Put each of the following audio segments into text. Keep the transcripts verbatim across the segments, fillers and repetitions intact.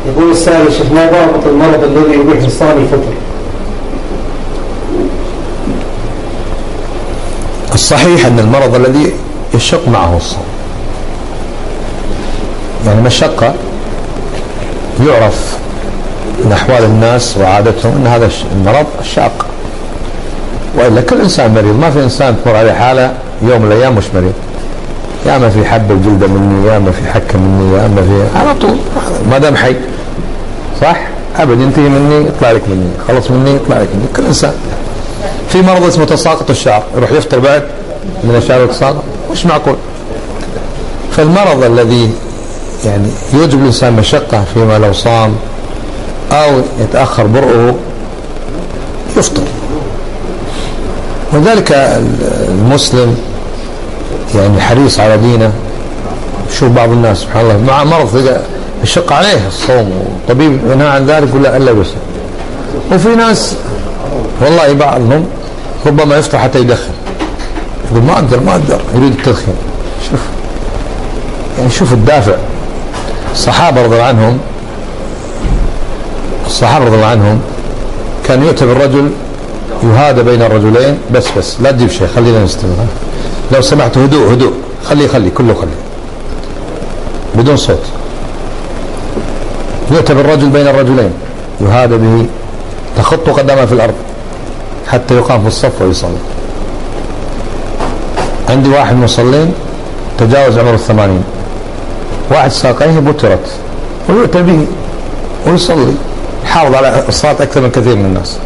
يقول السائل الشيخ ما ضابط المرض الذي يبيح للصائم الفطر؟ الصحيح أن المرض الذي يشق معه الصوم، يعني مشقة يعرف من أحوال الناس وعادتهم أن هذا المرض شاق، وإلا كل إنسان مريض، ما في إنسان تمر عليه حالة يوم من الأيام مش مريض، يا أما في حب الجلدة مني، يا أما في حكة مني، يا أما في على طول ما دام حي صح أبد ينتهي مني يطلع لك مني، خلص مني يطلع لك مني. كل إنسان في مرض اسمه تساقط الشعر، يروح يفطر بعد من الشعر يتساقط، مش معقول. فالمرض الذي يعني يوجب الإنسان مشقة فيما لو صام أو يتأخر برؤه يفطر. وذلك المسلم يعني حريص على دينه. شوف بعض الناس سبحان الله مع مرض يشق عليه الصوم والطبيب ينهى عن ذلك ولا إلا بس، وفي ناس والله بعضهم ربما يفطر حتى يدخن، يقول ما أقدر ما أقدر يريد التدخين. شوف يعني شوف الدافع. الصحابة رضي الله عنهم الصحابة رضي الله عنهم كان يؤتى بالرجل يهادى بين الرجلين، بس بس لا تجيب شيء خلينا نستمر، لو سمحت هدوء هدوء خلي خلي كله خلي بدون صوت. يؤتى بالرجل بين الرجلين يهادى به تخط قدمه في الأرض حتى يقام في الصف ويصلي. عندي واحد مصلين تجاوز عمر الثمانين، واحد ساقيه بترت ويؤتى به ويصلي يحافظ على الصلاة أكثر من كثير من الناس.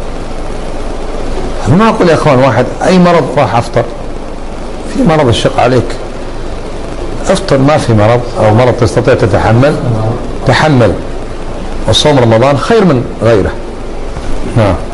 ما أقول يا أخوان واحد أي مرض راح أفطر، في مرض الشق عليك أفطر، ما في مرض أو مرض تستطيع تتحمل تحمل، وصوم رمضان خير من غيره. نعم.